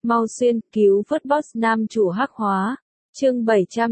Mau xuyên, cứu vớt boss nam chủ hắc hóa. Chương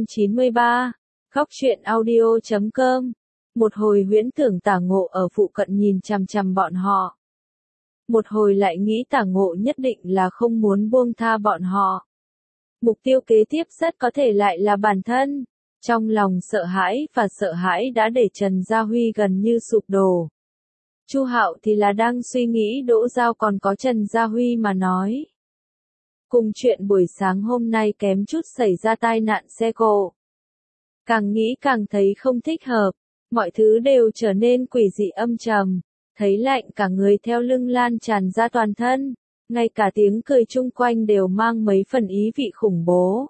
793. Khóc chuyện audio.com. Một hồi huyễn tưởng Tả Ngộ ở phụ cận nhìn chằm chằm bọn họ. Một hồi lại nghĩ Tả Ngộ nhất định là không muốn buông tha bọn họ. Mục tiêu kế tiếp rất có thể lại là bản thân. Trong lòng sợ hãi đã để Trần Gia Huy gần như sụp đổ. Chu Hạo thì là đang suy nghĩ Đỗ Giao còn có Trần Gia Huy mà nói. Cùng chuyện buổi sáng hôm nay kém chút xảy ra tai nạn xe cộ. Càng nghĩ càng thấy không thích hợp, mọi thứ đều trở nên quỷ dị âm trầm, thấy lạnh cả người theo lưng lan tràn ra toàn thân, ngay cả tiếng cười chung quanh đều mang mấy phần ý vị khủng bố.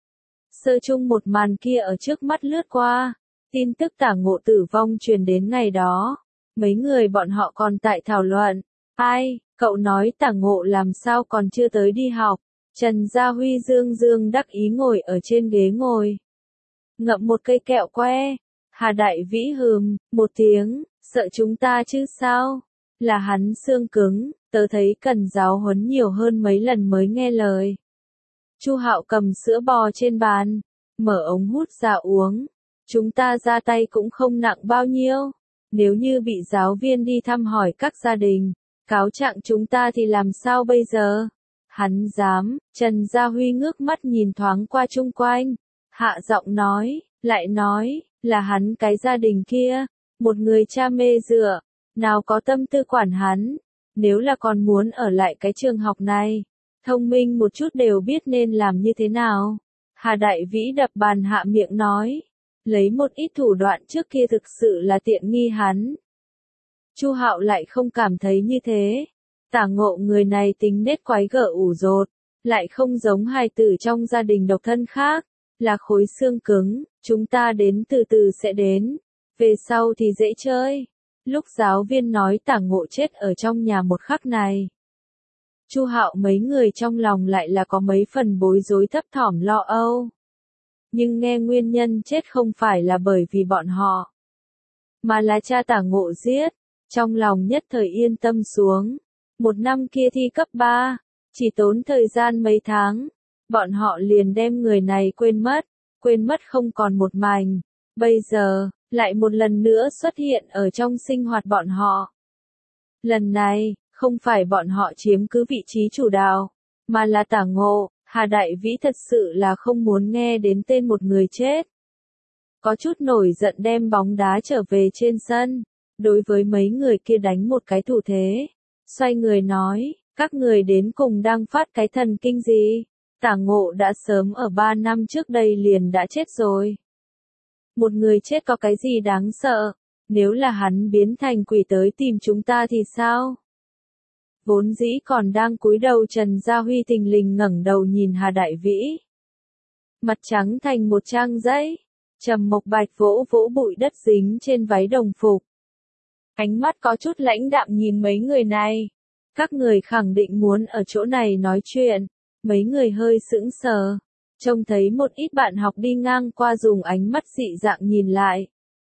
Sơ chung một màn kia ở trước mắt lướt qua, tin tức Tả Ngộ tử vong truyền đến ngày đó, mấy người bọn họ còn tại thảo luận, ai, cậu nói Tả Ngộ làm sao còn chưa tới đi học. Trần Gia Huy dương đắc ý ngồi ở trên ghế ngồi. Ngậm một cây kẹo que. Hà Đại Vĩ một tiếng, sợ chúng ta chứ sao? Là hắn xương cứng, tớ thấy cần giáo huấn nhiều hơn mấy lần mới nghe lời. Chu Hạo cầm sữa bò trên bàn, mở ống hút ra uống. Chúng ta ra tay cũng không nặng bao nhiêu. Nếu như bị giáo viên đi thăm hỏi các gia đình, cáo trạng chúng ta thì làm sao bây giờ? Hắn dám, Trần Gia Huy ngước mắt nhìn thoáng qua chung quanh, hạ giọng nói, lại nói, là hắn cái gia đình kia, một người cha mê dựa, nào có tâm tư quản hắn, nếu là còn muốn ở lại cái trường học này, thông minh một chút đều biết nên làm như thế nào. Hà Đại Vĩ đập bàn hạ miệng nói, lấy một ít thủ đoạn trước kia thực sự là tiện nghi hắn. Chu Hạo lại không cảm thấy như thế. Tả Ngộ người này tính nết quái gở ủ rột, lại không giống hài tử trong gia đình độc thân khác, là khối xương cứng, chúng ta đến từ từ sẽ đến, về sau thì dễ chơi. Lúc giáo viên nói Tả Ngộ chết ở trong nhà một khắc này, Chu Hạo mấy người trong lòng lại là có mấy phần bối rối thấp thỏm lo âu. Nhưng nghe nguyên nhân chết không phải là bởi vì bọn họ, mà là cha Tả Ngộ giết, trong lòng nhất thời yên tâm xuống. Một năm kia thi cấp 3, chỉ tốn thời gian mấy tháng, bọn họ liền đem người này quên mất không còn một mảnh, bây giờ, lại một lần nữa xuất hiện ở trong sinh hoạt bọn họ. Lần này, không phải bọn họ chiếm cứ vị trí chủ đạo, mà là Tả Ngộ. Hà Đại Vĩ thật sự là không muốn nghe đến tên một người chết. Có chút nổi giận đem bóng đá trở về trên sân, đối với mấy người kia đánh một cái thủ thế. Xoay người nói, các người đến cùng đang phát cái thần kinh gì? Tả Ngộ đã sớm ở 3 năm trước đây liền đã chết rồi. Một người chết có cái gì đáng sợ? Nếu là hắn biến thành quỷ tới tìm chúng ta thì sao? Vốn dĩ còn đang cúi đầu Trần Gia Huy thình lình ngẩng đầu nhìn Hà Đại Vĩ. Mặt trắng thành một trang giấy. Trầm Mộc Bạch vỗ vỗ bụi đất dính trên váy đồng phục. Ánh mắt có chút lãnh đạm nhìn mấy người này. Các người khẳng định muốn ở chỗ này nói chuyện. Mấy người hơi sững sờ. Trông thấy một ít bạn học đi ngang qua dùng ánh mắt dị dạng nhìn lại.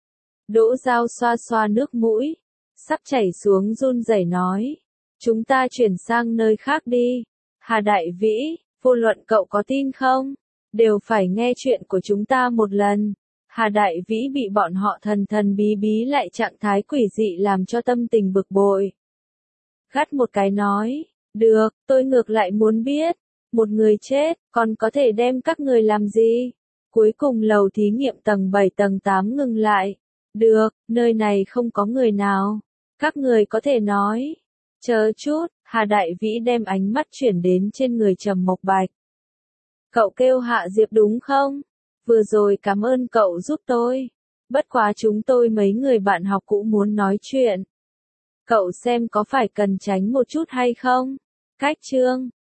Đỗ Giao xoa xoa nước mũi. Sắp chảy xuống run rẩy nói. Chúng ta chuyển sang nơi khác đi. Hà Đại Vĩ, vô luận cậu có tin không? Đều phải nghe chuyện của chúng ta một lần. Hà Đại Vĩ bị bọn họ thần bí lại trạng thái quỷ dị làm cho tâm tình bực bội. Gắt một cái nói, được, tôi ngược lại muốn biết, một người chết, còn có thể đem các người làm gì? Cuối cùng lầu thí nghiệm tầng 7 tầng 8 ngừng lại. Được, nơi này không có người nào. Các người có thể nói. Chờ chút, Hà Đại Vĩ đem ánh mắt chuyển đến trên người Trầm Mộc Bạch. Cậu kêu Hạ Diệp đúng không? Vừa rồi cảm ơn cậu giúp tôi. Bất quá chúng tôi mấy người bạn học cũng muốn nói chuyện. Cậu xem có phải cần tránh một chút hay không? Cách chương